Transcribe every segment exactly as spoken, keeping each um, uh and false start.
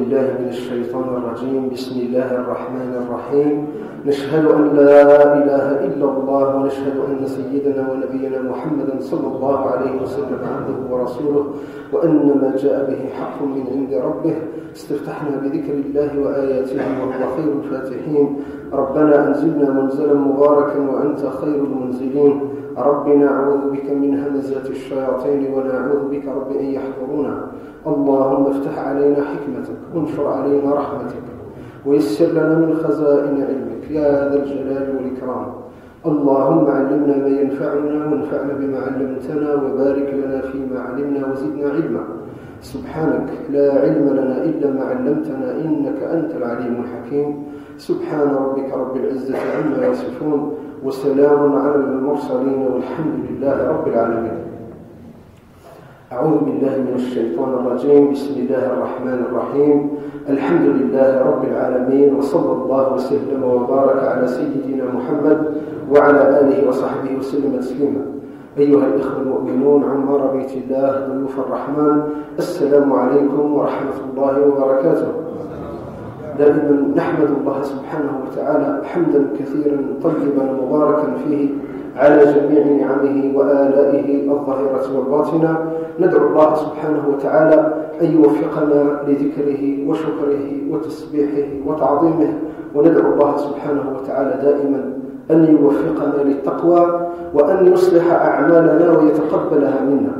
بالله من الشيطان الرجيم. بسم الله الرحمن الرحيم. نشهد أن لا إله إلا الله ونشهد أن سيدنا ونبينا محمدا صلى الله عليه وسلم عبده ورسوله وأن ما جاء به حق من عند ربه. استفتحنا بذكر الله وآياته وهو خير الفاتحين. ربنا أنزلنا منزلا مباركا وأنت خير المنزلين. رب نعوذ بك من همزات الشياطين ونعوذ بك رب أن يحضرونا. اللهم افتح علينا حكمتك وانشر علينا رحمتك ويسر لنا من خزائن علمك يا ذا الجلال والإكرام. اللهم علمنا ما ينفعنا وانفعنا بما علمتنا وبارك لنا فيما علمنا وزدنا علما. سبحانك لا علم لنا إلا ما علمتنا إنك أنت العليم الحكيم. سبحان ربك رب العزة عما يصفون وسلام على المرسلين والحمد لله رب العالمين. أعوذ بالله من الشيطان الرجيم. بسم الله الرحمن الرحيم. الحمد لله رب العالمين وصلى الله وسلم وبارك على سيدنا محمد وعلى آله وصحبه وسلم تسليما. أيها الإخوة المؤمنون عمار بيت الله ضيوف الرحمن، السلام عليكم ورحمة الله وبركاته. دائما نحمد الله سبحانه وتعالى حمدا كثيرا طيبا مباركا فيه على جميع نعمه وآلائه الظاهرة والباطنة. ندعو الله سبحانه وتعالى أن يوفقنا لذكره وشكره وتسبيحه وتعظيمه، وندعو الله سبحانه وتعالى دائما أن يوفقنا للتقوى وأن يصلح أعمالنا ويتقبلها منا.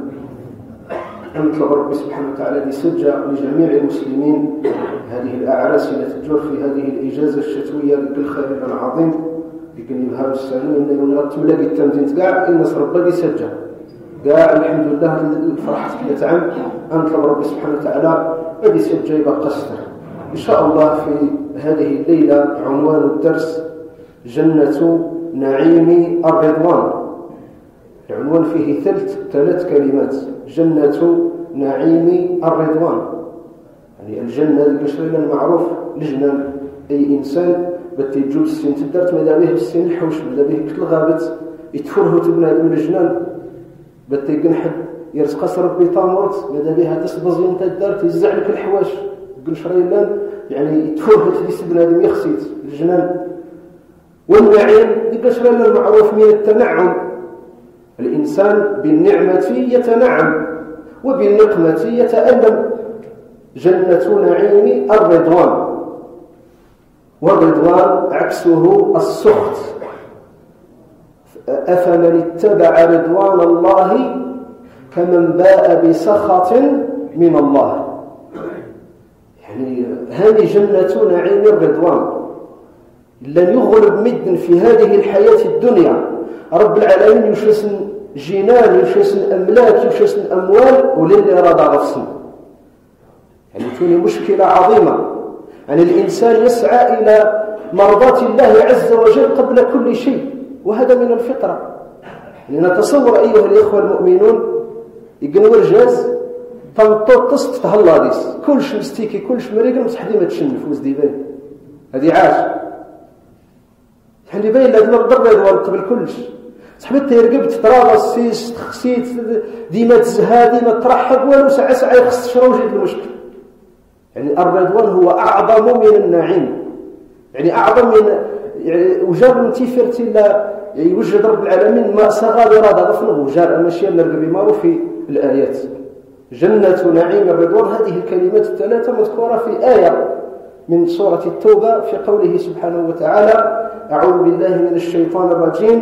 نطلب رب سبحانه وتعالى لسجى لجميع المسلمين هذه الأعراس التي تجر في هذه الإجازة الشتوية بالخير العظيم لكن هذا السنة إنه تملاقي التمدين كاع الناس ربي سجى كاع الحمد لله فرحت كل عام. نطلب رب سبحانه وتعالى غادي سجى يبقى قصر إن شاء الله. في هذه الليلة عنوان الدرس جنة نعيم الرضوان. العنوان فيه ثلاث ثلاث كلمات: جنة نعيم الرضوان. يعني الجنة القشرين المعروف الجنان، أي إنسان بات يجوب السين تدرت ماذا به السين الحوش ماذا به كتل غابت يتفره تبنى من الجنان بات يقنحد يرزق ربي طامرت ماذا بها تصبز انت دارت يزع لك الحواش قشرين يعني يتفره تبنى دم يخسيت الجنان. والنعيم القشرين المعروف من التنعم. الإنسان بالنعمة يتنعم وبالنقمة يتألم. جنة نعيم الرضوان، والرضوان عكسه السخط. أفمن اتبع رضوان الله كمن باء بسخط من الله. يعني هذه جنة نعيم الرضوان. لن يغلب مد في هذه الحياة الدنيا رب العالمين يشسن جنان يشسن أملاك يشسن أموال وللي رضى غفصنا. يعني توني مشكلة عظيمة. يعني الإنسان يسعى إلى مرضاة الله عز وجل قبل كل شيء، وهذا من الفطرة. يعني نتصور أيها الإخوة المؤمنون يقنوا الجاز تنطط تصط تهلا ديس كلش مستيكي كلش مريقل مصحدي ما تشنف وزديبان هذه عاش. يعني باين لازم نضرب هذا قبل كلش صحبت يرقبت تراغ السيس تخسيت ديما تزهى ديما ترحب ولو ساعة ساعة يخص شروجي المشكل. يعني الرضوان هو أعظم من النعيم. يعني أعظم من يعني وجاب انتفرت إلا يوجد رب العالمين ما سغى لرادة غفنه وجار المشياء نرقب ما في الآيات. جنة نعيم الرضوان هذه الكلمات الثلاثة مذكورة في آية من سورة التوبة في قوله سبحانه وتعالى: أعوذ بالله من الشيطان الرجيم.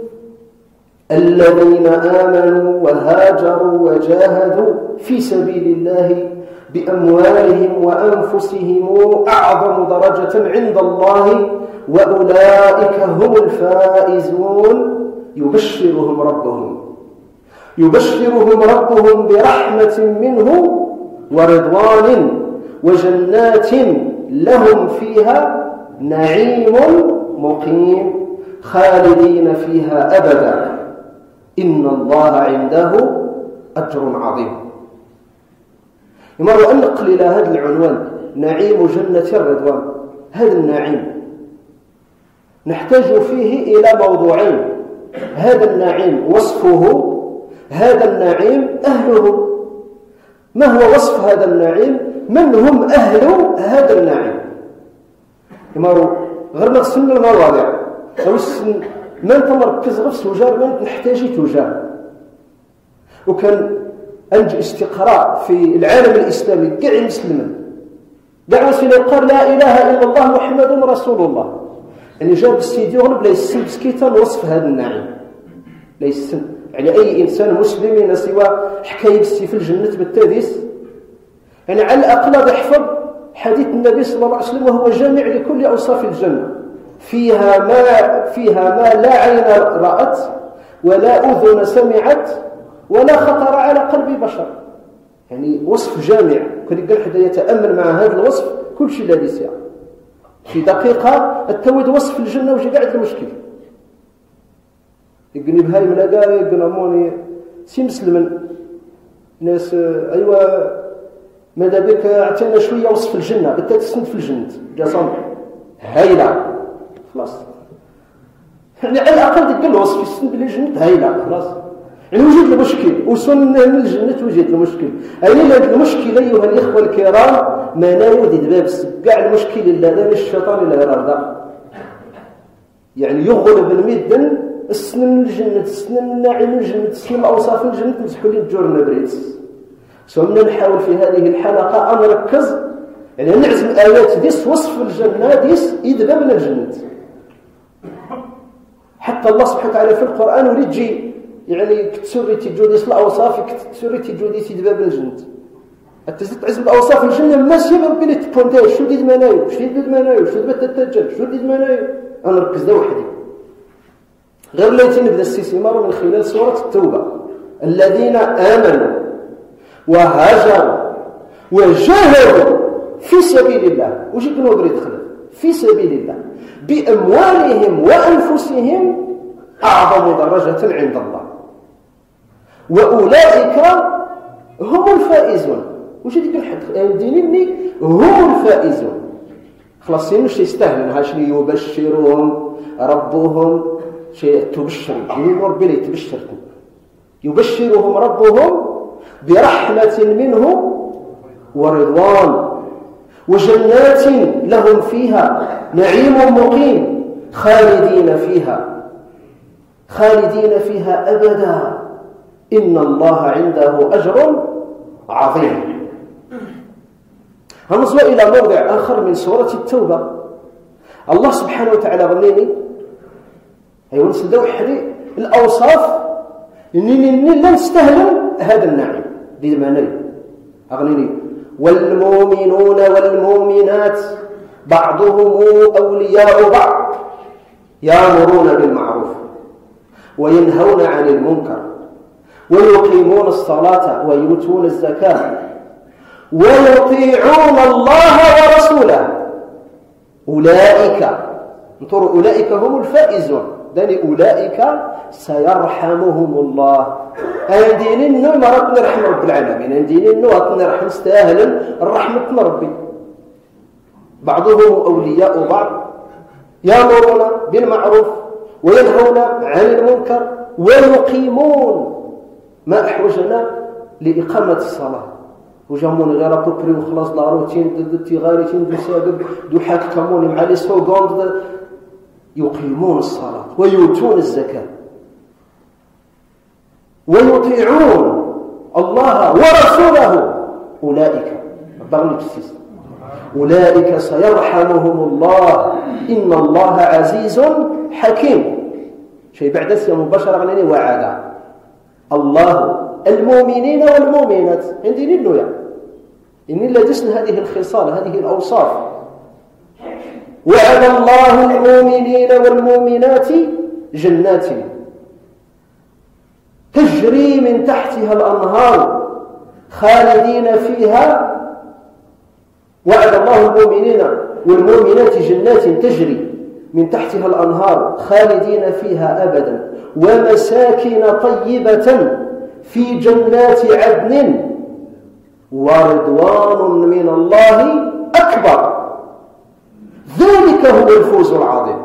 الذين آمنوا وهاجروا وجاهدوا في سبيل الله بأموالهم وأنفسهم أعظم درجة عند الله وأولئك هم الفائزون. يبشرهم ربهم يبشرهم ربهم برحمة منه ورضوان وجنات لهم فيها نعيم مقيم خالدين فيها أبدا إن الله عنده أجر عظيم. يمر أن نقل إلى هذا العنوان نعيم جنة الرضوان. هذا النعيم نحتاج فيه إلى موضوعين: هذا النعيم وصفه، هذا النعيم أهله. ما هو وصف هذا النعيم؟ من هم أهل هذا النعيم. يمارو غير ما غسلنا المواضيع من تمركز غير سجار من نحتاج تجار. وكان أنجي استقراء في العالم الإسلامي كاع المسلمين دعوة سيدي قال لا إله إلا الله محمد رسول الله، يعني جاب السيدي يغلب لا يسن بسكيتا وصف هذا النعيم لا يسن. يعني أي إنسان مسلم سوى حكاية في الجنة بالتاديس، يعني على الأقل يحفظ حديث النبي صلى الله عليه وسلم وهو جامع لكل أوصاف الجنة، فيها ما فيها ما لا عين رأت ولا أذن سمعت ولا خطر على قلب بشر. يعني وصف جامع، كان قال حدا يتأمل مع هذا الوصف كل شيء الذي يسير في دقيقة التويد وصف الجنة وجي قاعد المشكل. يقني بهاي من أقاري يقني موني سي مسلما ناس أيوة ماذا بك اعطينا شوية وصف الجنة بالتالي تسند في الجنة جاسم هايلة خلاص. يعني على الأقل تقول وصف يسند بالجنة هايلة خلاص. يعني وجد المشكل وصلنا من الجنة وجد المشكل. أين هذا المشكل أيها الإخوة الكرام ما لا يوجد باب كاع المشكل إلا ذا الشيطان إلا غير يعني يغلب المدن السنن الجنة السنن الناعم الجنة السنن أوصاف الجنة مسحوا لي الجور نبريت. سومنا نحاول في هذه الحلقة أن نركز يعني نعزم آيات ديس وصف الجنة ديس يدبا من الجنة. حتى الله سبحانه وتعالى في القرآن ولي تجي يعني كتسوري تجوديس الأوصاف كتسوري تجوديس يدبا من الجنة. التزيد تعزم الأوصاف الجنة ما سيب ربي لتكونتاج شو ديد منايو شو ديد منايو شو ديد تتجل شو ديد منايو. أنا نركز ده وحدي غير ليتي نبدأ الاستثمار من خلال سورة التوبة. الذين آمنوا وهاجروا وجاهدوا في سبيل الله وش يكونوا بريد خلف في سبيل الله بأموالهم وأنفسهم أعظم درجة عند الله وأولئك هم الفائزون. وش يديك الحد دينيني هم الفائزون خلاص مش يستاهلون هاش يبشرهم ربهم شيء تبشر يعني ربي لي تبشركم يبشرهم ربهم برحمة منه ورضوان وجنات لهم فيها نعيم مقيم خالدين فيها خالدين فيها أبدا إن الله عنده أجر عظيم. هنصل إلى موضع آخر من سورة التوبة. الله سبحانه وتعالى غنيني أيوة نسلدو حدي الأوصاف إنني لا نستهلم هذا النعيم دي معنى أغنيني والمؤمنون والمؤمنات بعضهم أولياء بعض يأمرون بالمعروف وينهون عن المنكر ويقيمون الصلاة ويؤتون الزكاة ويطيعون الله ورسوله أولئك انظروا أولئك هم الفائزون داني أولئك سيرحمهم الله. أندين إنه مرات نرحم رب العالمين أندين إنه نرحم استاهلا الرحمة ربي. بعضهم أولياء بعض يأمرون بالمعروف وينهون عن المنكر ويقيمون ما أحوجنا لإقامة الصلاة وجامون غير بوبري وخلاص لا روتين دو تيغاريتين دو سابق دو حاكمون مع لي سوغوند يقيمون الصلاة ويؤتون الزكاة ويطيعون الله ورسوله أولئك أولئك سيرحمهم الله إن الله عزيز حكيم. شيء بعد اسم مباشرة غنيني وعدا الله المؤمنين والمؤمنات عندي نبنويا إن لدسن هذه الخصال هذه الأوصاف. وعد الله المؤمنين والمؤمنات جنات تجري من تحتها الأنهار خالدين فيها. وعد الله المؤمنين والمؤمنات جنات تجري من تحتها الأنهار خالدين فيها أبدا ومساكن طيبة في جنات عدن ورضوان من الله أكبر ذلك هو الفوز العظيم.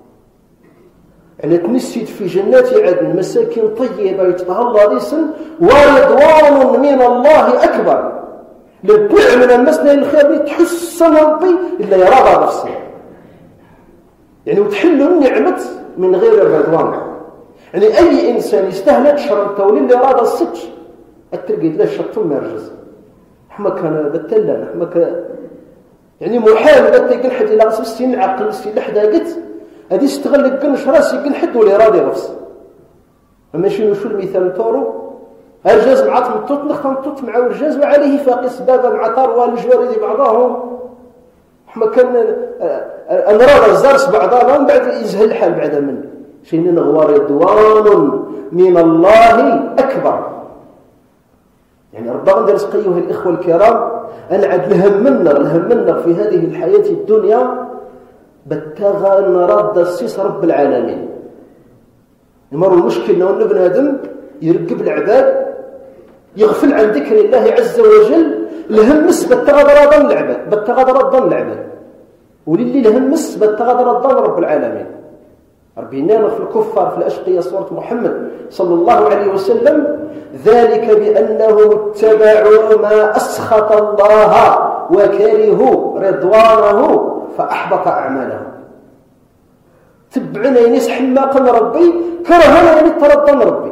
يعني تنسيت في جنات عدن مساكن طيبة يتطهى الله ريسا ورضوان من الله أكبر. لكل من المسنا الخير تحسن ربي إلا يرى نفسه يعني وتحل النعمة من غير الرضوان. يعني أي إنسان يستهلك شرطه وللي أراد السج الترقيد لا شرطه ما يرجز حما كان بتلا حما كان يعني محال بدا يقول حد إلا غصب السين عقل السين لحدا قلت هذه استغل قنش راسي يقول حد ولا راضي غفص. أما شنو شو المثال تورو الجاز مع تمطط نخطط مع الجاز وعليه فاقس بابا مع طار والجواري بعضهم حما كان أنراض الزرس بعضها من بعد يزهل الحال بعد منه شيء نغوار رضوان من الله أكبر. يعني ربما ندرس أيها الإخوة الكرام أن عد لهم منا لهم منا في هذه الحياة الدنيا بتغى نرد السيس رب العالمين. يمر المشكلة أنه ابن آدم يرقب العباد يغفل عن ذكر الله عز وجل لهمس بتغى ظن العباد بتغى ظن العباد وللي لهمس بتغى ظن رب العالمين. ربنا في الكفار في الأشقية سورة محمد صلى الله عليه وسلم ذلك بأنهم اتبعوا ما أسخط الله وكرهوا رضوانه فأحبط أعمالهم. تبعنا ينس حماقا ربي كرهنا يعني ترضى ربي.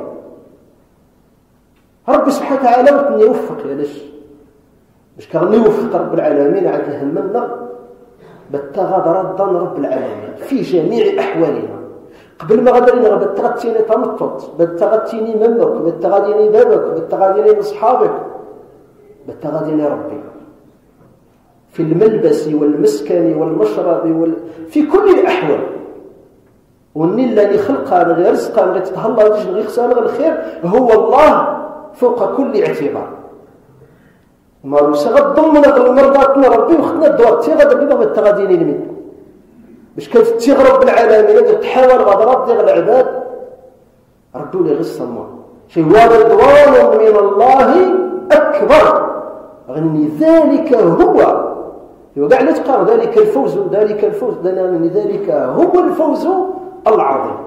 ربي سبحانه وتعالى وكن يوفق يا ليش مش كان يوفق رب العالمين على همنا بتغاد رضا رب العالمين في جميع أحوالنا. قبل ما غدرنا بتغتيني تمطط بتغتيني منك بتغاديني بابك بتغاديني أصحابك بتغاديني ربي في الملبس والمسكن والمشرب وال... في كل الأحوال. والنيل الذي خلقها غير رزقها غير تتهلا وتجن غير خسان غير الخير هو الله فوق كل اعتبار. ما رسغت ضمنا المرضاتنا ربي وخدنا الدوار تيغد بما بتغاديني منك باش كانت تغرب العالمين تحاول غضرات ديال العباد ردوا لي غير السماء شيء ورضوان من الله أكبر. غني ذلك هو وقع نتقار ذلك الفوز ذلك الفوز لأن ذلك هو الفوز العظيم.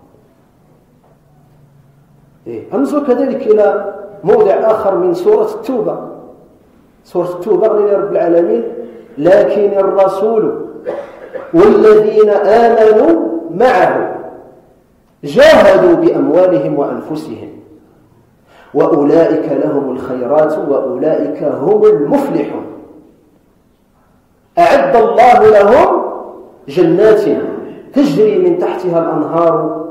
إيه. أنظر كذلك إلى موضع آخر من سورة التوبة. سورة التوبة غني رب العالمين لكن الرسول والذين آمنوا معه جاهدوا بأموالهم وأنفسهم وأولئك لهم الخيرات وأولئك هم المفلحون. أعد الله لهم جنات تجري من تحتها الأنهار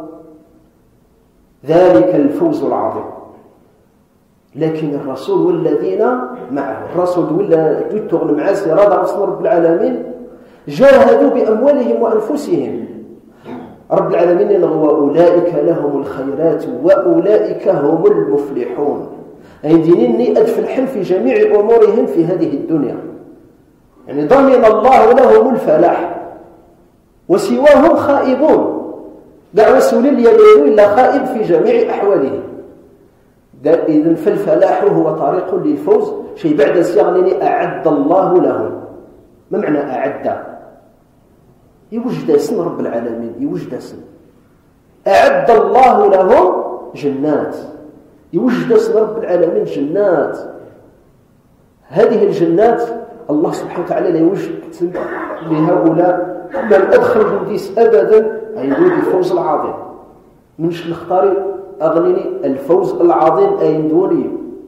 ذلك الفوز العظيم. لكن الرسول والذين معه الرسول ولا جدتغن معاسي رضا رسول رب العالمين جاهدوا بأموالهم وأنفسهم رب العالمين وأولئك لهم الخيرات وأولئك هم المفلحون. أي دينني أدفل الحل في جميع أمورهم في هذه الدنيا. يعني ضمن الله لهم الفلاح وسواهم خائبون دعوة سولي اليمين إلا خائب في جميع أحواله. إذن فالفلاح هو طريق للفوز شيء بعد سيغنني أعد الله لهم. ما معنى أعد؟ يوجد اسم رب العالمين يوجد اسم أعد الله لهم جنات يوجد اسم رب العالمين جنات. هذه الجنات الله سبحانه وتعالى لا يوجد لهؤلاء من أدخل جنديس أبدا أيضا الفوز العظيم منش نختار أغنيني الفوز العظيم أين دوني.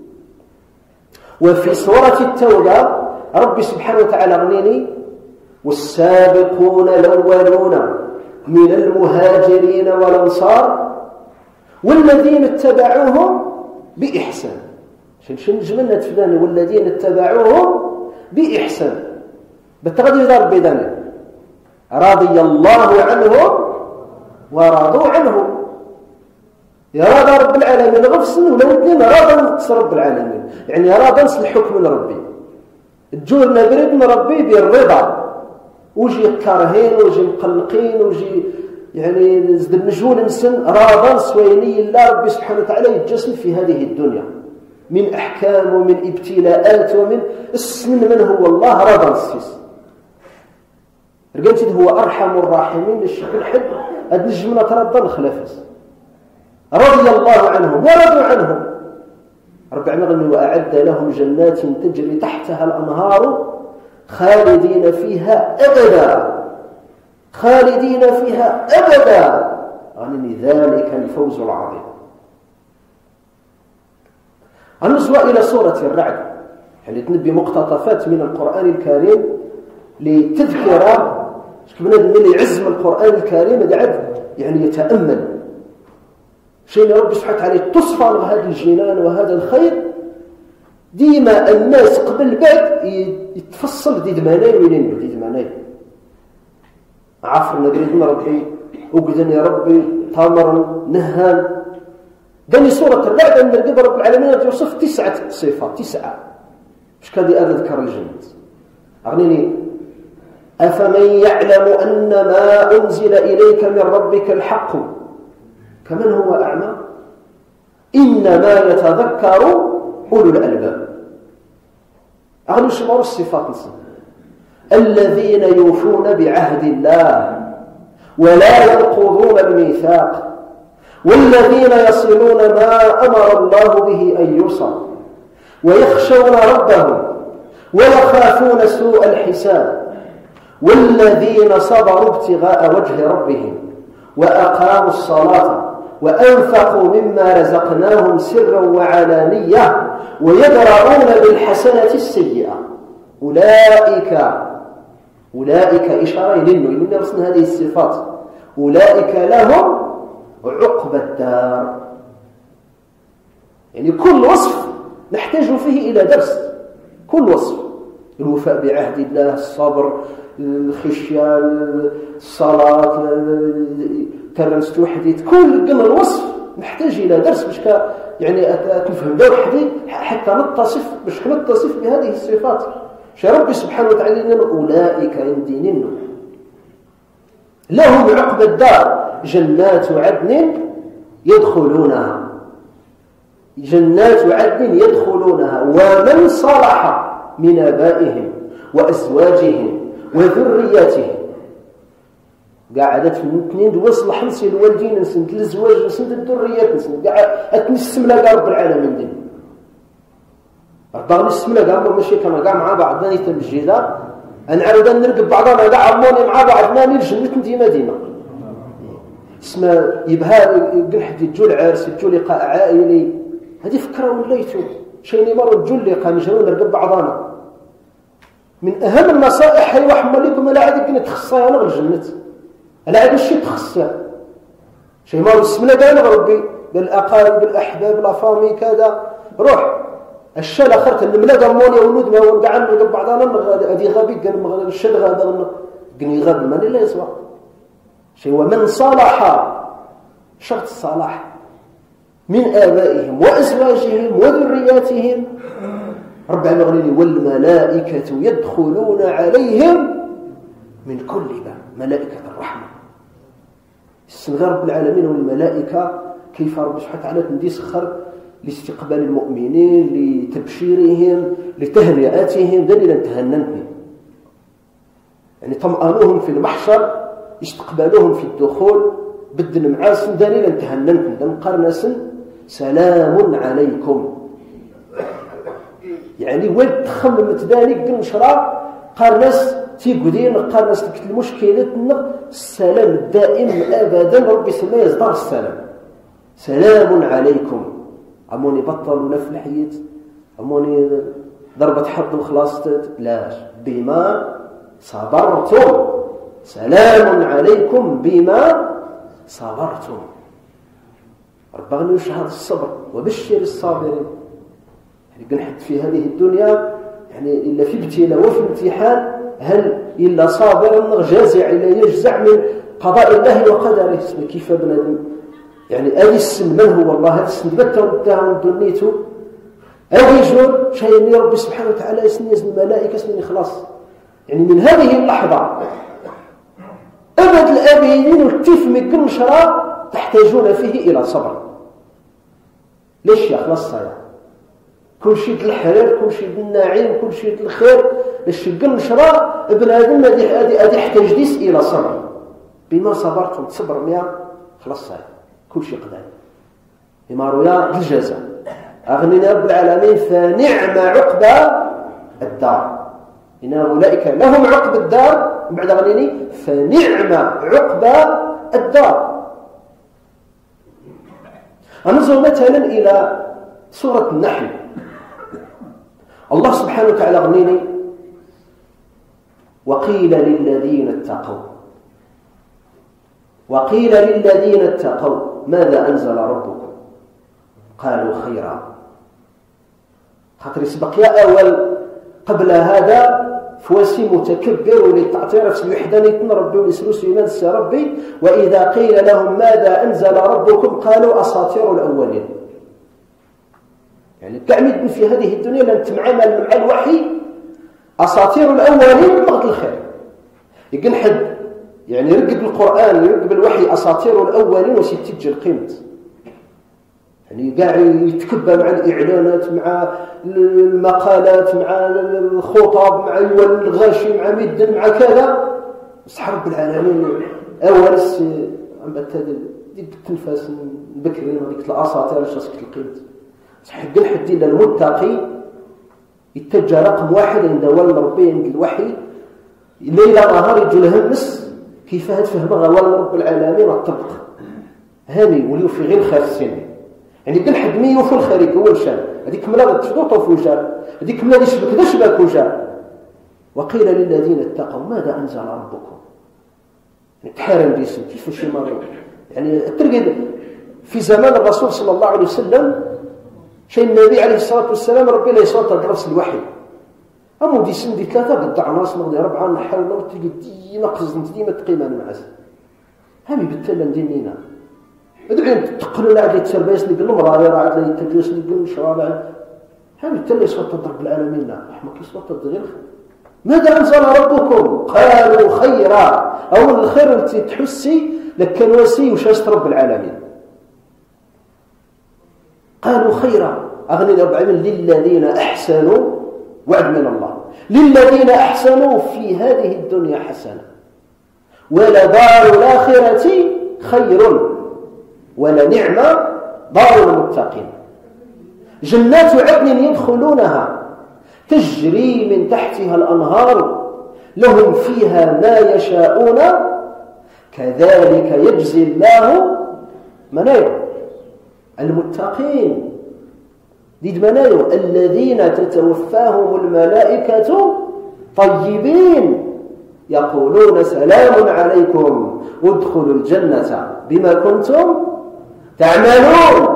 وفي سورة التوبة ربي سبحانه وتعالى أغنيني والسابقون الأولون من المهاجرين والأنصار والذين اتبعوهم بإحسان. شن جملنا تفداني والذين اتبعوهم بإحسان بتغدي دار بيداني رضي الله عنهم ورضوا عنه. يرى رب العالمين غفصن ولو اثنين راضى نقص رب العالمين يعني راضى نصل الحكم من ربي الجورنا بريد من ربي بالرضا وجي كارهين وجي مقلقين وجي يعني زد النجول نسن راضى سويني الله ربي سبحانه وتعالى يتجسم في هذه الدنيا من أحكام ومن ابتلاءات ومن السن من هو الله راضى نسيس رجعت هو أرحم الراحمين للشكل حد هاد نجمنا ترضى الخلافس رضي الله عنهم ورضوا عنهم. رب العالمين وأعد لهم جنات تجري تحتها الأنهار خالدين فيها أبدا خالدين فيها أبدا يعني ذلك الفوز العظيم. النزوة إلى سورة الرعد يعني تنبي مقتطفات من القرآن الكريم لتذكر بنادم اللي يعز من القرآن الكريم هذا يعني يتأمل شيء ربي سبحانه وتعالى تصفى هذا الجنان وهذا الخير. ديما الناس قبل بعد يتفصل ديد ماناي وينين ديد ماناي عفر نقريد ربي وقدن يا ربي تامر نهان. داني سورة الرعد أن نلقى رب العالمين يوصف تسعة صفات تسعة مش كادي أذكر الجنة أغنيني أفمن يعلم أن ما أنزل إليك من ربك الحق كمن هو أعمى إنما يتذكر أولو الألباب. أغني شمار الصفات نصف الذين يوفون بعهد الله ولا ينقضون الميثاق والذين يصلون ما أمر الله به أن يوصل ويخشون ربهم ويخافون سوء الحساب والذين صبروا ابتغاء وجه ربهم وأقاموا الصلاة وأنفقوا مما رزقناهم سرا وعلانية ويدرؤون بالحسنة السيئة أولئك أولئك إشارة لنه إننا رسنا هذه الصفات أولئك لهم عقبى الدار. يعني كل وصف نحتاج فيه إلى درس. كل وصف الوفاء بعهد الله الصبر الخشية الصلاة ترنست وحديت كل قلنا الوصف نحتاج إلى درس باش يعني تفهم ده وحدي حتى نتصف باش نتصف بهذه الصفات. شا ربي سبحانه وتعالى أولئك يندينن لهم عقبى الدار جنات عدن يدخلونها جنات عدن يدخلونها ومن صلح من آبائهم وأزواجهم وذرياتهم قاعدت في الاثنين دوصل حنسي الوالدين نسند الزواج نسند الذريات نسند قاعد اتنسم لها رب العالمين دين ربنا نسم لها قام ماشي كما قاع مع بعض ثاني تمجيدا نعاود نرقب بعضنا كاع عموني مع بعض ناني الجنة ديما ديما اسمه يبها قلحد يجو العرس يجو لقاء عائلي هذه فكره وليتو شيني مره نجو لقاء نجيو نرقب بعضنا. من اهم النصائح هي واحد مالكم لا عاد كنا تخصها انا الجنه لا عاد شي تخصها شي ما بسمنا قال ربي بالاقارب بالاحباب لا فامي كذا روح الشال اخرت الملا قموني ولود ما ونقعد نرقب بعضنا هذه غبي قال الشال هذا قني غب ما لا يسوى شيء. ومن صلح شرط الصلاح من آبائهم وأزواجهم وذرياتهم رب العالمين والملائكة يدخلون عليهم من كل باب ملائكة الرحمة. السنغار رب العالمين والملائكة كيف رب سبحانه وتعالى تنديسخر لاستقبال المؤمنين لتبشيرهم لتهنئتهم دليلا تهننهم يعني طمأنوهم في المحشر استقبالهم في الدخول بدل معاسن دليلا تهننكم دم قرنسن سلام عليكم يعني وين تخمم تدانيك قنشرا قرنس تيقودين قرنس لك المشكلة السلام الدائم أبدا ربي سما يصدر السلام سلام عليكم عموني بطل ولا في الحياة عموني ضربة حظ وخلاص لاش بما صبرتم سلام عليكم بما صبرتم. ربنا يشهد الصبر وبشر الصابرين يعني قنحت في هذه الدنيا يعني إلا في ابتلاء وفي امتحان هل إلا صابرا جازع إلا يجزع من قضاء الله وقدره اسمه كيف بنادم يعني هذه السن من هو الله هذا السن بتر بداهم دنيته هذه جور شيء ربي سبحانه وتعالى يسني الملائكة اسمه إخلاص يعني من هذه اللحظة أبد الآبيين والتيف من كل شراء تحتاجون فيه إلى صبر. ليش يا خلاص صايا كل شيء الحرير كل شيء النعيم كل شيء الخير ليش كل شراء ابن آدم هذه هذه يحتاج ديس إلى صبر بما صبرتم تصبر مياه خلاص صايا كل شيء قدام بما رويا الجزاء أغنني رب العالمين فنعم عقبى الدار، إن أولئك لهم عقب الدار بعد أغنني فنعم عقبى الدار. ننظر مثلا إلى سورة النحل. الله سبحانه وتعالى أغنني وقيل للذين اتقوا وقيل للذين اتقوا ماذا أنزل ربكم قالوا خيرا. خاطر سبق يا أول قبل هذا فواسي متكبر وللتعطير في الوحدانية ربي ولسلوس إيمان ربي وإذا قيل لهم ماذا أنزل ربكم قالوا أساطير الأولين. يعني كعمد في هذه الدنيا لن تتعامل مع الوحي أساطير الأولين مغط الخير. يقول حد يعني يرقب القرآن يرقب الوحي أساطير الأولين وسيتجي القيمة، يعني قاعد يتكبى مع الإعلانات مع المقالات مع الخطب مع الغاشي مع مدن مع كذا. بس رب العالمين أولس عم ديك التنفاس بكري وديك الأساطير اش راسك القيمة. صح قل حد إلا المتقي يتجه رقم واحد عند ول ربي عند الوحي ليلة نهار يجي له النس كيف هاد فهمها ول رب العالمين والطبق هاني وليو في غير خير السنة. يعني قل حد مي يوفو الخارج هو الشان هذيك ملا تشدوطو في وجه هذيك ملا يشبك ذا شبك وجه. وقيل للذين اتقوا ماذا أنزل ربكم يعني تحارن جسم كيف شي مريض. يعني تلقى في زمان الرسول صلى الله عليه وسلم شيء النبي عليه الصلاة والسلام ربي لا يصوت درس الوحي أمو دي سن دي ثلاثة قد ناس نغضي ربعة نحاول تلقى ديما قصد ديما تقيمان معز هامي بالتالي ندينينا ادعين تقلوا لعد يتسربيس لي قلوا مراري راعد لي يتجوس لي قلوا شرابع هامي بالتالي يصوت رب العالمين أحمد يصوت الضغير. ماذا أنزل ربكم قالوا خيرا أو الخير التي تحسي لك الوسي وشاشت رب العالمين. قالوا خيرا أغني رب العالمين للذين أحسنوا وعد من الله للذين أحسنوا في هذه الدنيا حسنة ولدار الآخرة خير ولنعم دار المتقين. جنات عدن يدخلونها تجري من تحتها الأنهار لهم فيها ما يشاءون كذلك يجزي الله منايا المتقين. ديد منايا الذين تتوفاهم الملائكة طيبين يقولون سلام عليكم ادخلوا الجنة بما كنتم تعملون.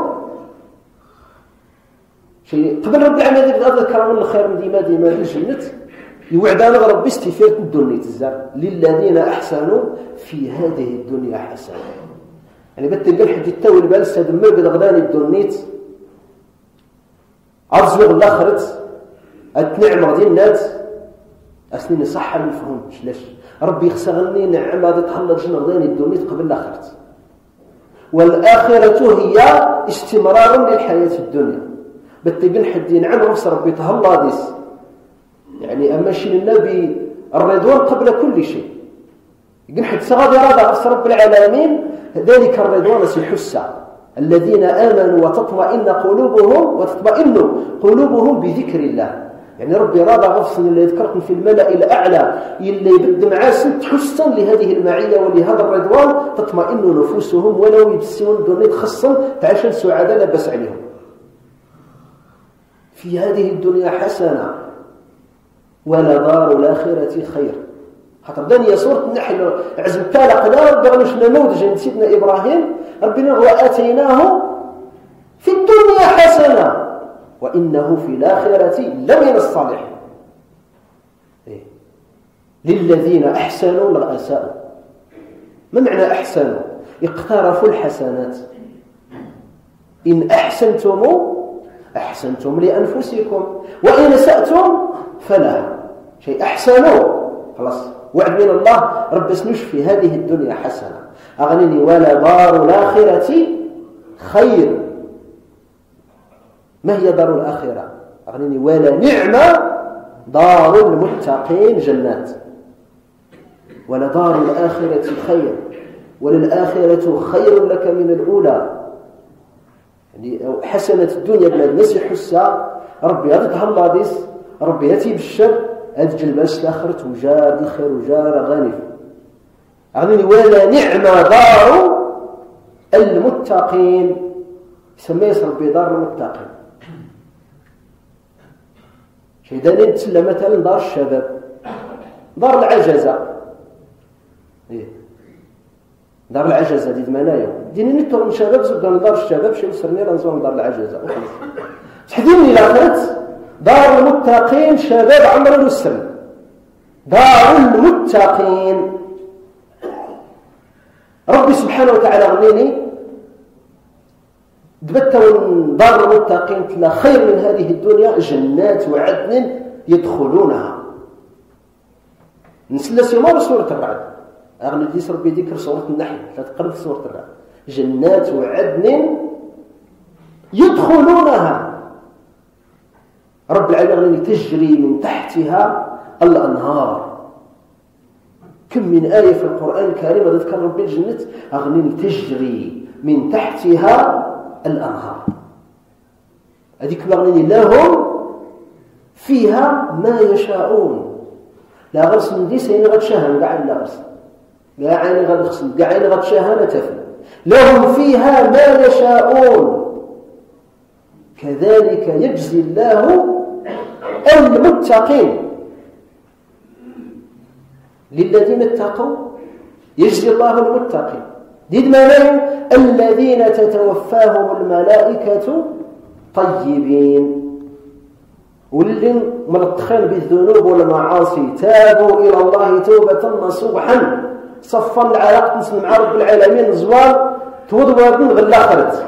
شيء قبل رب العالمين هذيك الأرض الكرام الخير ديما ديما الجنة يوعدنا ربي استفير الدنيا تزار للذين أحسنوا في هذه الدنيا حسنة. يعني بتلقى حد التاول بالس هذا ما بغداني الدنيت أرزوغ الآخرت أتنعم غدي الناس أسنين صح ما فهمتش ليش ربي يخسرني نعم هذا تحل الجنة غداني الدنيت قبل الآخرت. والآخرة هي استمرار للحياة الدنيا بتلقى حد ينعم رفس ربي تهلا ديس يعني أما شيء النبي الرضوان قبل كل شيء يقول حد سغادي راضى رفس رب العالمين ذلك الرضوان سيحسى الذين آمنوا وتطمئن قلوبهم وتطمئن قلوبهم بذكر الله. يعني ربي راضى غفصا اللي يذكركم في الملأ الأعلى اللي يبدأ معاسن تحسا لهذه المعية ولهذا الرضوان تطمئن نفوسهم ولو يبسون دونيت خصا تعيشا سعادة لا بس عليهم. في هذه الدنيا حسنة ولدار الآخرة خير. خاطر دنيا سورة النحل عزم تالقنا ربي غنوش نموذج عند سيدنا إبراهيم ربنا وآتيناه في الدنيا حسنة وإنه في الآخرة لمن الصالحين. إيه؟ للذين أحسنوا لا أساءوا. ما معنى أحسنوا؟ اقترفوا الحسنات. إن أحسنتم أحسنتم لأنفسكم وإن أسأتم فلا شيء. أحسنوا خلاص وعد من الله رب سنش في هذه الدنيا حسنة أغنني ولا دار الآخرة خير. ما هي دار الآخرة؟ أغنني ولا نعمة دار المتقين جنات. ولا دار الآخرة خير وللآخرة خير لك من الأولى. يعني حسنة الدنيا بلاد الناس يحسها ربي هذا تهلا ديس ربي هاتي بالشر هاد جلباس الآخر وجار الخير وجار غانف أغني ولا نعم دار المتقين يسميه ربي دار المتقين. شيدانين تسلى مثلا دار الشباب دار العجزة إيه دار العجزة دي دمانايا ديني نتور من شباب زبدان دار الشباب شي وصرني رنزور دار العجزة تحديني لاخرت دار المتقين شباب عمر المسلم دار المتقين. ربي سبحانه وتعالى غنيني دبتوا دار المتقين تلا خير من هذه الدنيا جنات وعدن يدخلونها نسلسي مر سورة الرعد أغني ديس ربي ذكر سورة النحل لا تقرب سورة الرعد جنات وعدن يدخلونها رب العالمين تجري من تحتها الأنهار. كم من آية في القرآن الكريم ذكر ربي الجنة أغني تجري من تحتها الأنهار هذيك بغني لهم فيها ما يشاءون لا غرس من دي سيني غد شهان قاعد لا غرس قاعد غد خصم قاعد غد شهان تفل لهم فيها ما يشاءون كذلك يجزي الله المتقين. للذين اتقوا يجزي الله المتقين ديد معناه الذين تتوفاهم الملائكة طيبين واللي ملطخين بالذنوب والمعاصي تابوا إلى الله توبة نصوحا صفا العلاقة مع رب العالمين زوال توضوا من غلا خرت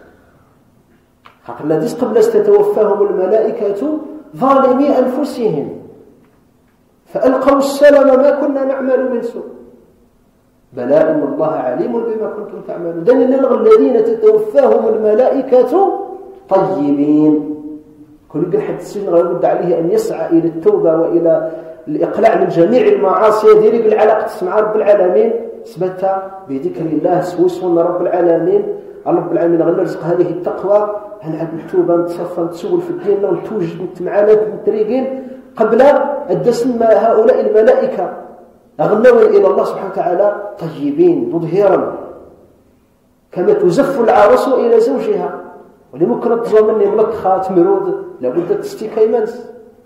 حق الذين قبل تتوفاهم الملائكة ظالمي أنفسهم فألقوا السلام ما كنا نعمل من سوء بلى إن الله عليم بما كنتم تعملون. دليل الذين تتوفاهم الملائكة طيبين كل حد السن غيرد عليه أن يسعى إلى التوبة وإلى الإقلاع من جميع المعاصي يدير بالعلاقة مع رب العالمين ثبت بذكر الله سوسون رب العالمين رب العالمين غير رزق هذه التقوى هنعد التوبة نتصفى نتسول في الدين ونتوجد نتمعالات نتريقين قبل الدسم هؤلاء الملائكة أغنوا إلى الله سبحانه وتعالى طيبين مظهرا كما تزف العروس إلى زوجها ولي ممكن تزوى مني ملطخة تمرود لابد تستيقيمنس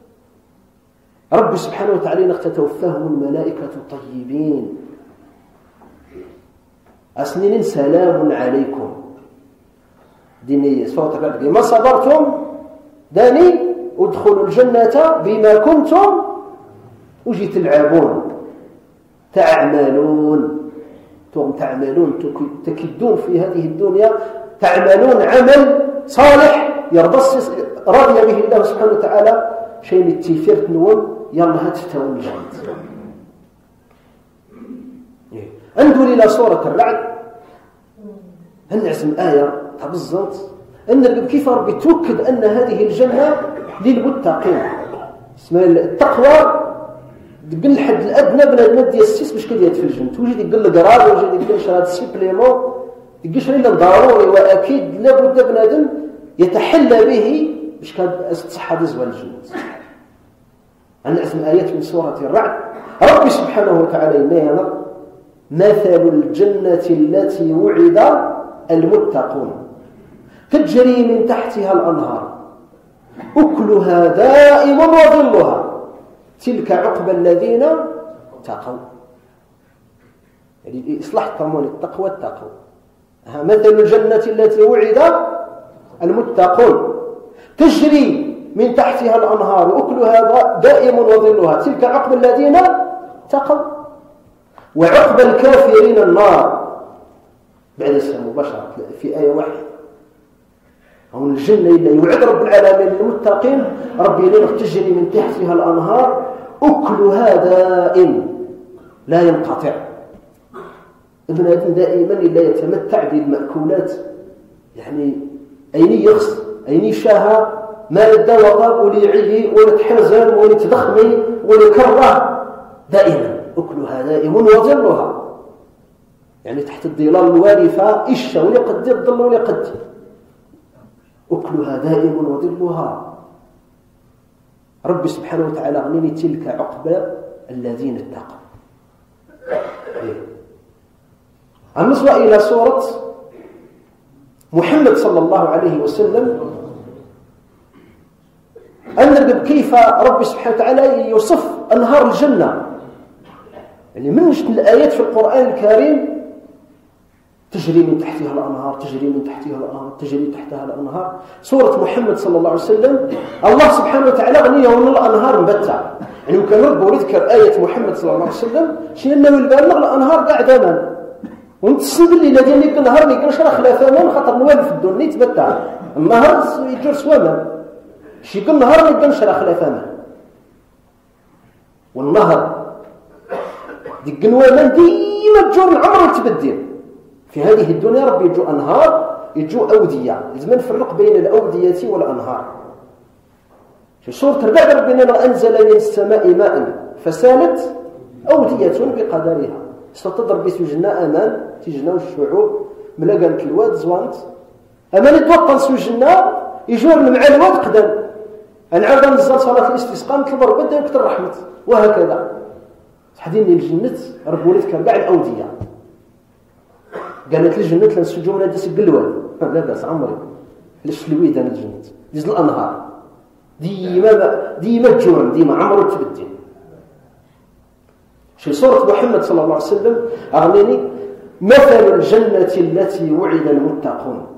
رب سبحانه وتعالى تتوفاهم الملائكة طيبين أسنين سلام عليكم ديني صوت ما صبرتم داني ادخلوا الجنة بما كنتم وجي تلعبون تعملون توم تعملون تكدون في هذه الدنيا تعملون عمل صالح يرضى راضي به الله سبحانه وتعالى شيء التيفير تنوم يلا هتفتون الجنة عنده لنا سورة الرعد هنعزم آية بالضبط أن كيف ربي توكد أن هذه الجنة للمتقين اسمها التقوى تقول الحد الأدنى بنادم ديال السيس باش كدير في الجنة توجد يقول لك راه وجد يقول شي هذا السيبليمون يقولش الا ضروري واكيد لابد بنادم يتحلى به باش كتصح هذا زوال الجنة. غنعزم آيات من سورة الرعد ربي سبحانه وتعالى ينايا مثل الجنة التي وعد المتقون تجري من تحتها الأنهار أكلها دائم وظلها تلك عقبى الذين تقوا يعني إصلاح الطمون التقوى التقوى مثل الجنة التي وعد المتقون تجري من تحتها الأنهار أكلها دائم وظلها تلك عقبى الذين تقوا وعقبى الكافرين النار بعد السلام مباشرة في آية واحدة هون الجنة اللي يوعد رب العالمين للمتقين ربي لنخ تجري من تحتها الأنهار أكلها دائم لا ينقطع. ابن آدم دائما لا يتمتع بالمأكولات يعني أين يخص أين يشاها ما لدى وطاب وليعي ولتحرزم ولتضخمي ولكره دائما أكلها دائم وظلها يعني تحت الظلال الوارفة إشة ولقد الظل ولقد أكلها دائم وظلها. رب سبحانه وتعالى غنيني تلك عقبى الذين اتقوا. النصوة إلى سورة محمد صلى الله عليه وسلم أن نرقب كيف رب سبحانه وتعالى يوصف أنهار الجنة. يعني من الآيات في القرآن الكريم تجري من تحتها الأنهار، تجري من تحتها الأنهار، تجري تحتها الأنهار. سورة محمد صلى الله عليه وسلم الله سبحانه وتعالى غنيه من الأنهار مبتع. يعني ممكن رب يذكر آية محمد صلى الله عليه وسلم شنو أنه البالغ الأنهار قاع داما ونتصل اللي الذين يقول نهار ما يقولش راه خلا ثمن خاطر نوال في الدنيا يتبتع. النهار يجر سواما شي يقول نهار ما يقولش راه خلا ثمن. والنهر ديك النوامن ديما تجور العمر وتبدل. في هذه الدنيا ربي يجو أنهار يجو أودية. لازم نفرق بين الأودية والأنهار. في سورة الرعد ربنا أنزل من السماء ماء فسالت أودية بقدرها. ستضرب بسجناء أمان تجناو الشعوب ملا قالت الواد زوانت أمان يتوقن سجناء يجور مع الواد قدام. أنا عاود نزل صلاة الاستسقاء نطلب ربي دا يكتر رحمة وهكذا. حديني الجنة رب ولد كان باع الأودية. قالت الجنة لنسجون هذا سق الواد لا بأس عمري ليش الويد أنا الجنة ديز الأنهار ديما ديما تجور ديما عمره تبدل. في سورة محمد صلى الله عليه وسلم أغنيني مثل الجنة التي وعد المتقون.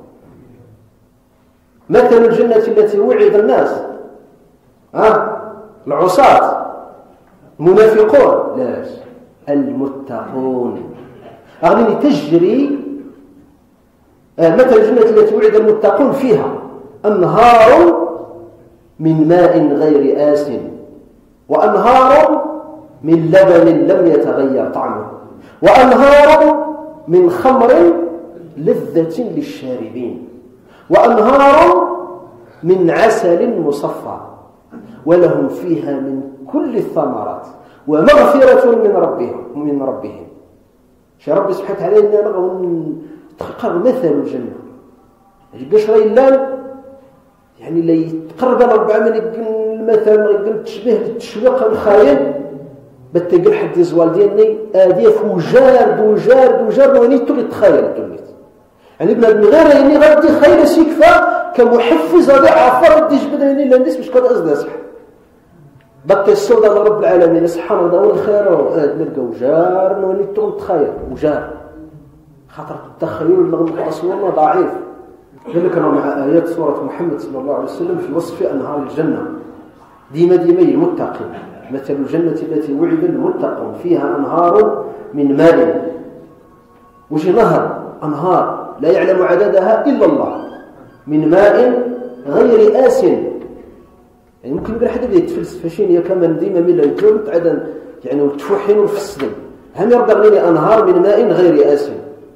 مثل الجنة التي وعد الناس ها العصاة المنافقون لا المتقون. أغنيني تجري آه مثل الجنة التي وعد المتقون فيها أنهار من ماء غير آس وأنهار من لبن لم يتغير طعمه وأنهار من خمر لذة للشاربين وأنهار من عسل مصفى ولهم فيها من كل الثمرات ومغفرة من ربهم من ربهم. شي ربي سبحانه وتعالى إننا تقرب مثل الجنة قشرة إلا يعني لا يتقرب الأربعة من المثل يقول تشبه التشويق الخايل بتقول حد يزوال ديالني آدية فوجار دوجار دوجار واني تولي تخيل الدنيا. يعني بنادم غير يعني غادي خير سيكفى كمحفز هذا عفر غادي يجبد يعني لانديس باش كاد ازدا صح بقى السوداء رب العالمين سبحان الله والخير نلقاو جار واني تولي تخيل وجار خاطر التخيل المقص والله ضعيف. ذلك أنا مع آيات سورة محمد صلى الله عليه وسلم في وصف أنهار الجنة ديما ديما المتقين. مثل الجنة التي وعد المتقون فيها أنهار من ماء وشي نهر أنهار لا يعلم عددها إلا الله من ماء غير آس. يعني ممكن يقول حدا بدا يتفلسف فاشين يا كمان ديما من الجو تعدن يعني وتفوحين وفسدين هم يرضى غنيني أنهار من ماء غير آس.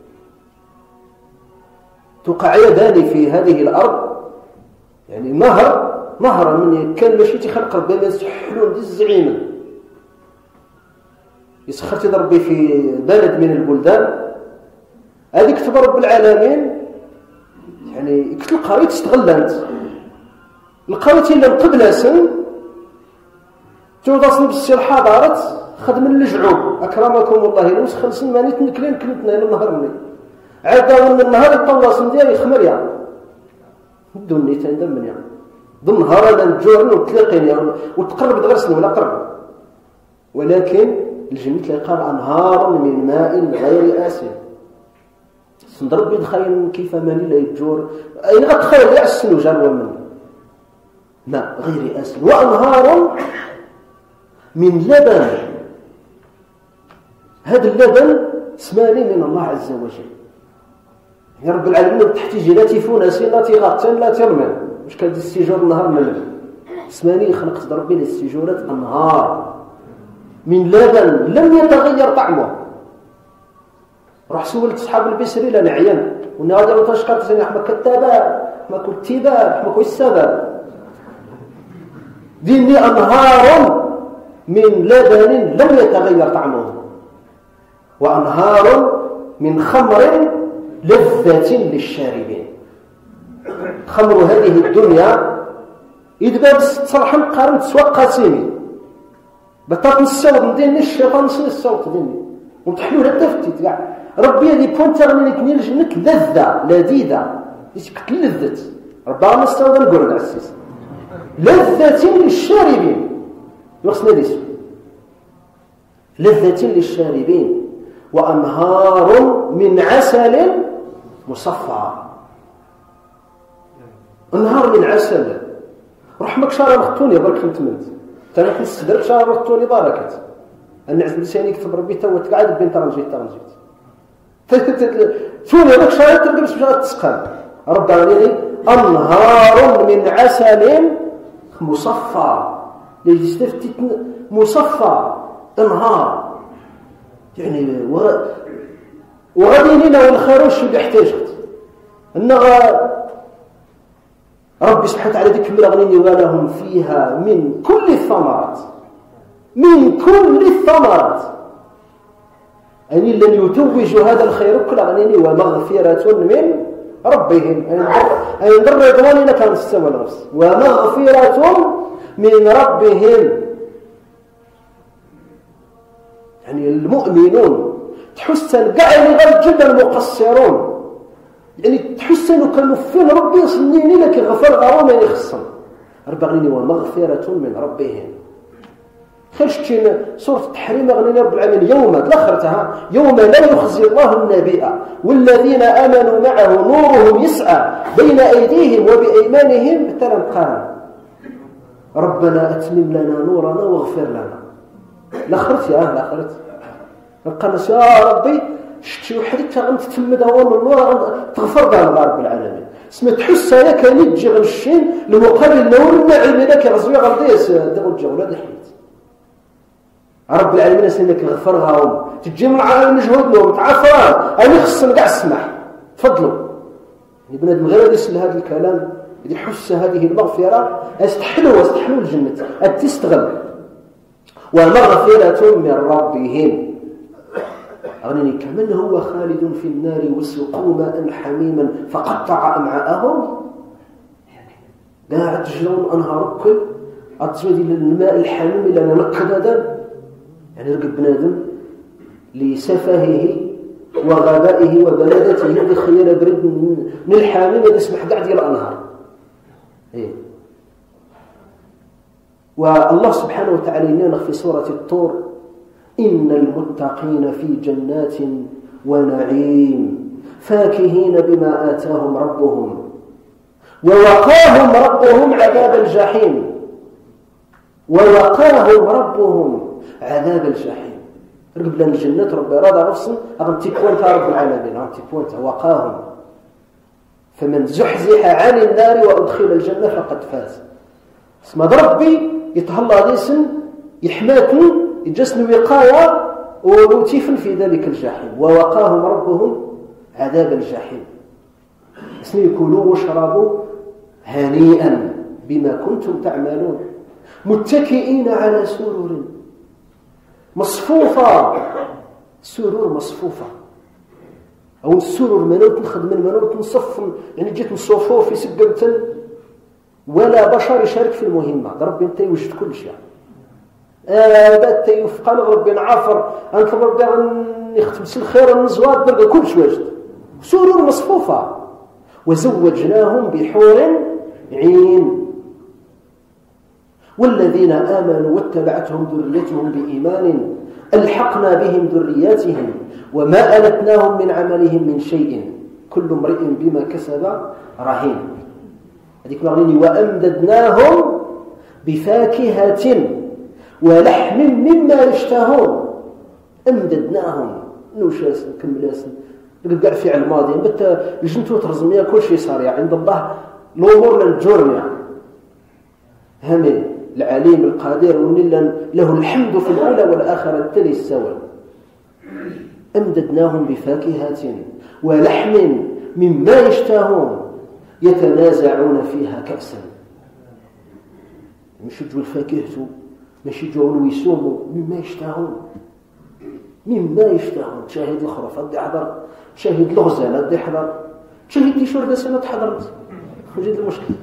توقع يداني في هذه الأرض يعني نهر نهر من كان ماشي تيخلق ربي ما يسحلون دي الزعيمه يسخر تضربي في بلد من البلدان هذيك كتب رب العالمين يعني كتب القريه تستغلانت القريه اللي قبل سن توضصن بالسي الحضارات خدم اللجعوب اكرمكم الله نوس خمسين ماني تنكلين كلتنا النهر مني عاد من النهار يطلصن ديالي خمريا الدنيا تندم من يعني ضمن هرانا نتجورن وتلاقين يعني وتقرب تغرسن ولا قرب ولكن الجنة تلقى أنهار من ماء غير آسن سنضرب يدخل كيف ماني لا يتجور أين أتخيل يعسن وجار ومن ماء غير آسن وأنهار من لبن. هذا اللبن اسماني من الله عز وجل. يا رب العالمين تحتاج لا تيفون لا تغطن لا ترمن مش كان السجور النهار من اسماني خلقت ربي للسجورات انهار من لبن لم يتغير طعمه. راح سولت اصحاب البسري لا نعيان وانا غادي نطش قالت لي احنا كتابه ما كنت تيبا ما كنت السبب ديني انهار من لبن لم يتغير طعمه وانهار من خمر لذة للشاربين. خمر هذه الدنيا يدبا تصرح مقارن تسوق قاسمي بطاط الصوت ندير الشيطان نسي الصوت ديني وتحلو حتى فتيت كاع ربي هذه بونت غني كني لجنك لذة لذيذة يسكت لذة ربما نستوى نقول على السيس لذة للشاربين يخصنا ديسو لذة للشاربين وأنهار من عسل مصفى انهار من عسل رحمك شارع مختوني برك نتمنت تاني نستدرك شارع مختوني باركت أنا عزم لساني يكتب ربي تو تقعد بين ترنجيت ترنجيت شوني لك شارع تلقى بس مشغل تسقان رباني أنهار من عسل مصفى اللي استفتت مصفى انهار يعني وغادي لنا والخير وش اللي احتاجت ان ربي سبحانه وتعالى ذيك المرغنين ولهم فيها من كل الثمرات من كل الثمرات أني لن يتوج هذا الخير كل غنيني ومغفرة من ربهم أي نضر رضواننا كان السوى الغفص ومغفرة من ربهم يعني المؤمنون تحسن قاعد غير جدا المقصرون يعني تحسن كانوا فين ربي يصنيني لك غفر غرام يعني خصم ربغنيني ومغفرة من ربهم خرجتين سورة التحريم غنيني رب العالمين يوم تلخرتها يوم لا يخزي الله النبي والذين آمنوا معه نورهم يسعى بين أيديهم وبأيمانهم بالتالي قال ربنا أتمم لنا نورنا واغفر لنا لخرت يا أهل لخرت قال يا ربي شتي وحدك تغنت تتمد هون النور تغفر بها رب العالمين اسمه تحس هيا كان يجي غنشين لمقابل النور النعيم لك رزوي غلطيس دغ الجولة دحيت رب العالمين سنك غفرها تجي من العالم مجهود لهم تعافران أنا خصنا كاع السماح تفضلوا يعني بنادم غير يسل هذا الكلام يحس هذه المغفرة استحلوا واستحلوا الجنة تستغل ومغفرة من ربهم أغنني كمن هو خالد في النار وسقوا ماء حميما فقطع أمعاءهم قاعد تجرون أنهار ركب أتجد الماء الحميم إلى ننقد هذا يعني رقب بنادم لسفهه وغبائه وبلادته اللي خيال برد من الحاميم اللي يسمح قاعد يلا أنهار إيه. والله سبحانه وتعالى ينخ في سورة الطور إن المتقين في جنات ونعيم فاكهين بما آتاهم ربهم ووقاهم ربهم عذاب الجحيم ووقاهم ربهم عذاب الجحيم رقب لنا الجنات ربي راضى غفصن أغنتي بوانتها رب العالمين أغنتي بوانتها وقاهم فمن زحزح عن النار وأدخل الجنة فقد فاز اسم ربي يتهلا ديسن يحماكم يجسن وقاية ولوتيفا في ذلك الجحيم ووقاهم ربهم عذاب الجحيم اسمي كلوا واشربوا هنيئا بما كنتم تعملون متكئين على سرور مصفوفة سرور مصفوفة أو السرور منوت نخدم منوت نصف يعني جيت نصفوه في سقمة ولا بشر يشارك في المهمة ربي انت يوجد كل شيء هذا آه يفقن ربي نعافر أنت ربي نختمس الخير النزوات نلقى كل شيء واجد سرور مصفوفة وزوجناهم بحور عين والذين آمنوا واتبعتهم ذريتهم بإيمان ألحقنا بهم ذرياتهم وما ألتناهم من عملهم من شيء كل امرئ بما كسب رهين هذيك مغنيني وأمددناهم بفاكهة ولحم مما يشتهون أمددناهم نوشاس كملاس نلقى فعل ماضي بتا الجنتو ترزمية كل شيء صار يعني عند الله الأمور للجرم همين العليم القادر ونلا له الحمد في الأولى والآخرة تلي السوى أمددناهم بفاكهة ولحم مما يشتهون يتنازعون فيها كأسا مش يجوا الفاكهة مش يجوا ويسوموا مما يشتهون مما يشتهون شاهد الخرافات دي حضر شاهد الغزالات دي حضر شاهد تيشور ده سنة حضرت وجد المشكل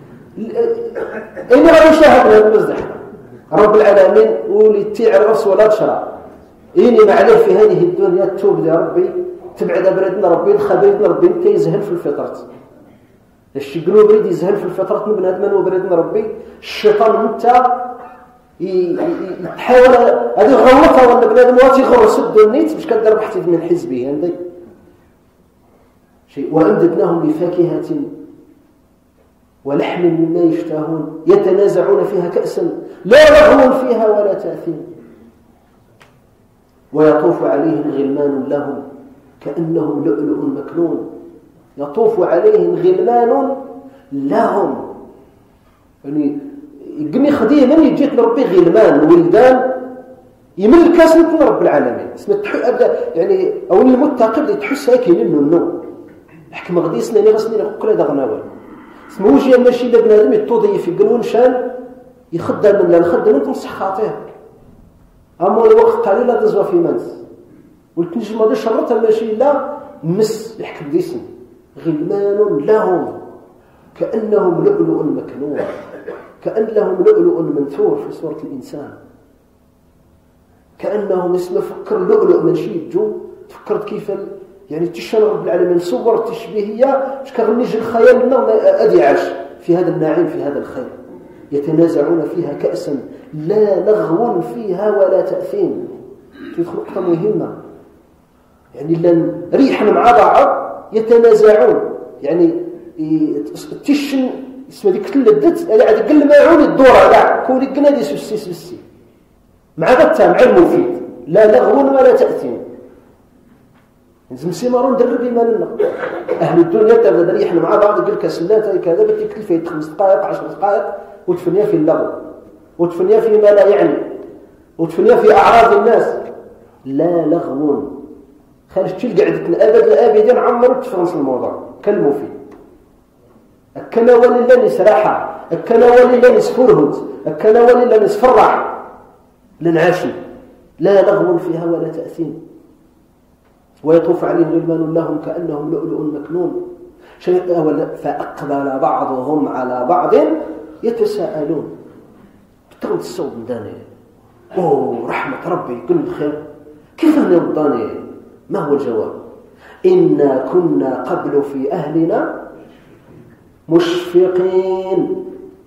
إني غادي نشاهد هذا المزدح رب العالمين ولي تعرف ولا تشرع إني ما عليه في هذه الدنيا توب يا ربي تبعد بلدنا ربي خبيتنا ربي انت يزهل في الفطرة الشي قلوب بريد يزهل في الفطرة من بنادم وبلدنا ربي الشيطان انت يحاول هذه غلطة ولا بنادم واتي غر سد النيت باش كدير بحث من حزبه عندي شيء وأمددناهم بفاكهة ولحم مما يشتهون يتنازعون فيها كأسا لا لغو فيها ولا تأثيم ويطوف عليهم غلمان لهم كأنهم لؤلؤ مكنون يطوف عليهم غلمان لهم يعني يقني خديه من يجيك لربي غلمان ولدان يمل كاس من رب العالمين اسمه يعني او المتقد يتحس هكين انه النوم حكم غدي سناني غسني كل هذا غناوي اسمه وجه ماشي لا بنادم يطوضي في قلون شان يخدم من لا نخدم انتم صحاتيه اما الوقت قليل لا تزوى في منس والكنج ما شرطها ماشي لا مس يحكم ديسن غلمان لهم كأنهم لؤلؤ مكنون كأنهم لؤلؤ منثور في صورة الإنسان كأنهم اسم فكر لؤلؤ من شيء جو فكرت كيف يعني تشان رب العالمين صور تشبيهية مش كغنيج الخيال لنا أدي عاش في هذا النعيم في هذا الخير يتنازعون فيها كأسا لا لغو فيها ولا تأثيم تدخل نقطة مهمة يعني لن ريحا مع بعض يتنازعون يعني تشن اسمه ديك اللذت اللي عاد يقل معون الدورة كاع كوني كنادي سوسي سوسي مع ذا مع المفيد لا لغو ولا تأثيم لازم سيمارون دربي مالنا اهل الدنيا تبدا ريحنا مع بعض يقول لك سلات كذا بتكلف فيه خمس دقائق عشر دقائق وتفنيا في اللغو وتفنيا في ما لا يعني وتفنيا في اعراض الناس لا لغو خارج تلقى عندك الابد الابدين عمرو تفرنس الموضوع كالمفيد الكناول اللي نسرحها الكناول اللي نسفرهد الكناول اللي نسفرح لنعاشي لا لغو فيها ولا تأثيم ويطوف عليهم غلمان لهم كأنهم لؤلؤ مكنون شيء فأقبل بعضهم على بعض يتساءلون بتغم الصوت داني أوه رحمة ربي كل خير كيف نرضاني ما هو الجواب إنا كنا قبل في أهلنا مشفقين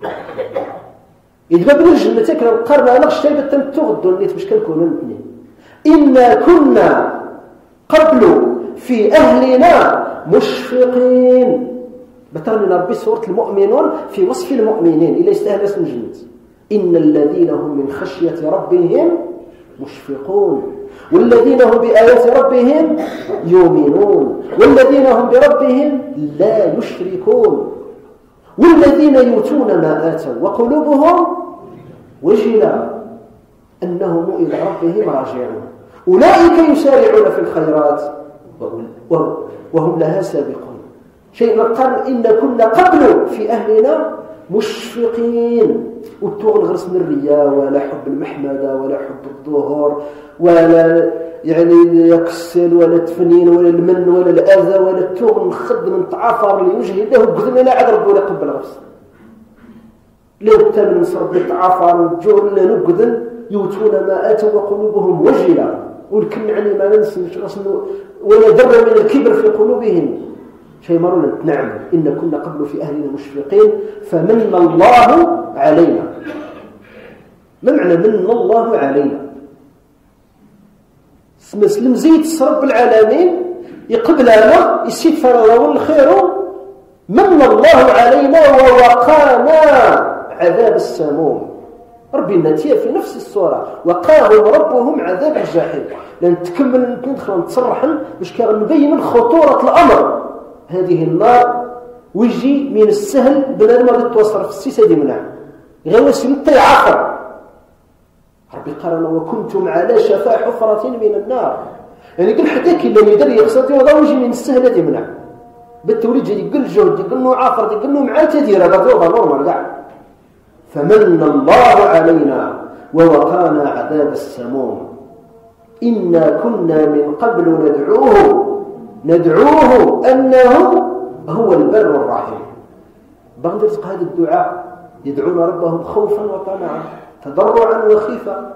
إذا بابن الجنة كنا نقرنا أنا غشتاي بتمتغدوا النيت باش كنكونوا الاثنين إنا كنا قبل في أهلنا مشفقين بتغني ربي سورة المؤمنون في وصف المؤمنين إلا يستاهل اسم الجنة إن الذين هم من خشية ربهم مشفقون والذين هم بآيات ربهم يؤمنون والذين هم بربهم لا يشركون والذين يؤتون ما آتوا وقلوبهم وجلة أنهم إلى ربهم راجعون أولئك يسارعون في الخيرات وهم لها سابقون شيء قال إن كنا قبل في أهلنا مشفقين وتوغل غرس من الرياء ولا حب المحمدة ولا حب الظهور ولا يعني يكسل ولا تفنين ولا المن ولا الأذى ولا التوغل نخد من تعافر لوجه الله وقدم لا عذر ولا قبل غرس لو تامن نصرب التعافر والجور لا نقدم يوتون ما آتوا وقلوبهم وجلة ولكن عني ما ننسى ولا ذر من الكبر في قلوبهم شيء مرة نعم إن كنا قبل في أهلنا مشفقين فمن الله علينا ما معنى من الله علينا مسلم زيد رب العالمين يقبل أنا يسيفر الله الخير من الله علينا ووقانا عذاب السموم ربي النتيجة في نفس الصورة وقاهم ربهم عذاب الجحيم لأن تكمل ندخل نتصرحا باش كان نبين خطورة الأمر هذه النار ويجي من السهل بنادم غادي توصل في السيسه دي منها غير وسمت يعافر ربي قال وكنتم على شفا حفرة من النار يعني قل حتى كي لم يدري يخسر هذا ويجي من السهل هذه منها بالتوليد يقول جهد يقول له عافر يقول له معاه تدير هذا هو نورمال كاع فمن الله علينا ووقانا عذاب السموم إنا كنا من قبل ندعوه ندعوه أنه هو البر الرحيم باغي نرزق هذا الدعاء يدعون ربهم خوفا وطمعا تضرعا وخيفا.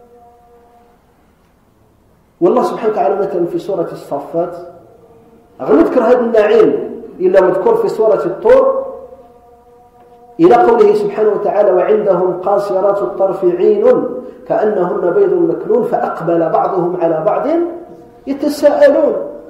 والله سبحانه وتعالى مثلا في سورة الصافات غنذكر هذا النعيم إلا مذكور في سورة الطور إلى قوله سبحانه وتعالى وعندهم قاصرات الطرف عين كأنهن بيض مكنون فأقبل بعضهم على بعض يتساءلون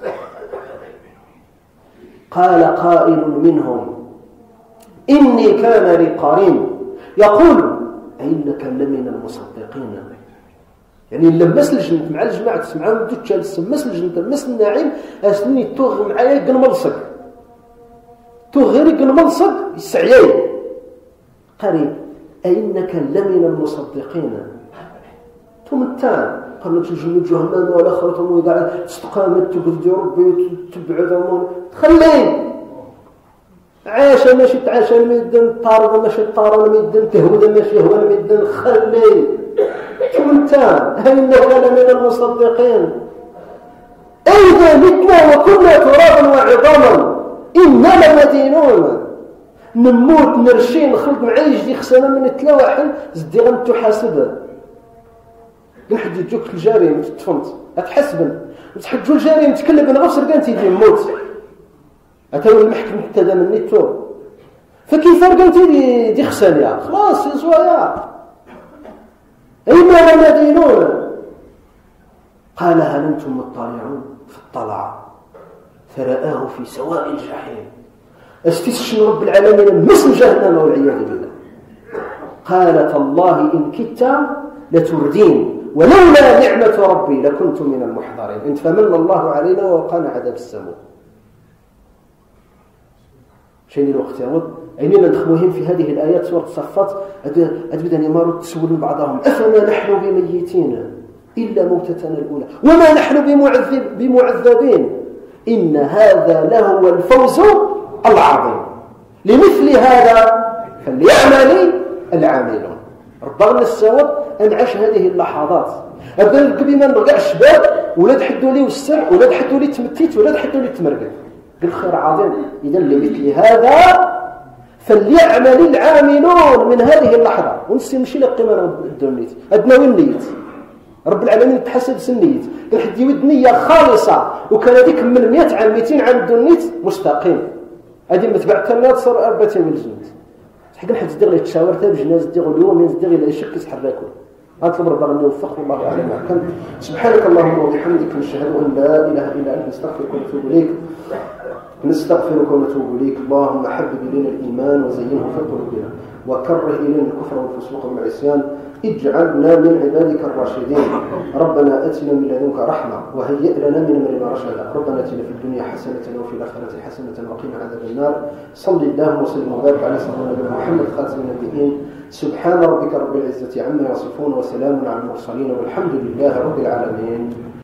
قال قائل منهم إني كان لي قرين يقول أئنك لمن المصدقين. يعني لمس الجنة مع الجماعة تسمعهم دوتشا لمس الجنة لمس النعيم أسني توغ معايا يقن ملصق توغ غير يقن ملصق يسعيي قريب أئنك لمن المصدقين ثم التان قالوا تجنوا جهنم ولا خرطهم وإذا استقامت تقضي ربي تبعدهم تخلين عاش ماشي تعاش الميدان طارد ماشي طارد الميدان تهود ماشي هو الميدان خلي ثم التان أئنك لمن المصدقين أيضا متنا وكنا ترابا وعظاما إننا مدينون نموت نرشي نخلط معايا يجي خسانه من التلاوحل زدي غنتو حاسبه نحد يجوك الجريمه تفهمت غتحسبن تحجوا الجريمه تكلم انا غير كانت يدي موت اتاو المحكمه تدا مني تو فكيف رقمتي دي دي خسانه خلاص يسوايا ايما مدينون قال هل انتم مطلعون فاطلع فرآه في سواء الجحيم استشهد رب العالمين مثل جهنم والعياذ بالله. قال تالله إن كدت لتردين ولولا نعمة ربي لكنت من المحضرين. انت فمن الله علينا ووقانا عذاب السموم. شيني الوقت يعود عينينا ندخلوهم في هذه الآيات سورة الصفات أدبدا يماروا تسولون بعضهم أفما نحن بميتين إلا موتتنا الأولى وما نحن بمعذب بمعذبين إن هذا لهو الفوز العظيم لمثل هذا فليعمل العاملون. ربنا السواد أنعش هذه اللحظات أبدا قبل ما نرجع الشباب ولا تحدوا لي والسر ولا تحدوا لي تمتيت ولا تحدوا لي تمرقل قل خير عظيم. إذا لمثل هذا فليعمل العاملون من هذه اللحظة ونسي مشي لقيمة الدنيت أدنى والنيت رب العالمين تحسب سنيت قال حد يود نية خالصة وكان هذيك من مئة عام مئتين عام الدنيت مستقيم هذه ما تبعتها لا تصير أربعة من الجنة حق نحد تدير لي تشاور تاع بجناز دير اليوم يدير لي شك يسحركوا اطلب ربنا ان يوفق والله اعلم كان. سبحانك اللهم وبحمدك نشهد ان لا اله الا انت نستغفرك ونتوب اليك نستغفرك ونتوب اليك. اللهم حبب الينا الايمان وزينه في قلوبنا وكره الينا الكفر والفسوق والعصيان اجعلنا من عبادك الراشدين. ربنا اتنا من لدنك رحمه وهيئ لنا من امرنا رشدا. ربنا اتنا في الدنيا حسنه وفي الاخره حسنه وقنا عذاب النار. صل اللهم وسلم وبارك على سيدنا محمد خاتم النبيين. سبحان ربك رب العزه عما يصفون وسلام على المرسلين والحمد لله رب العالمين.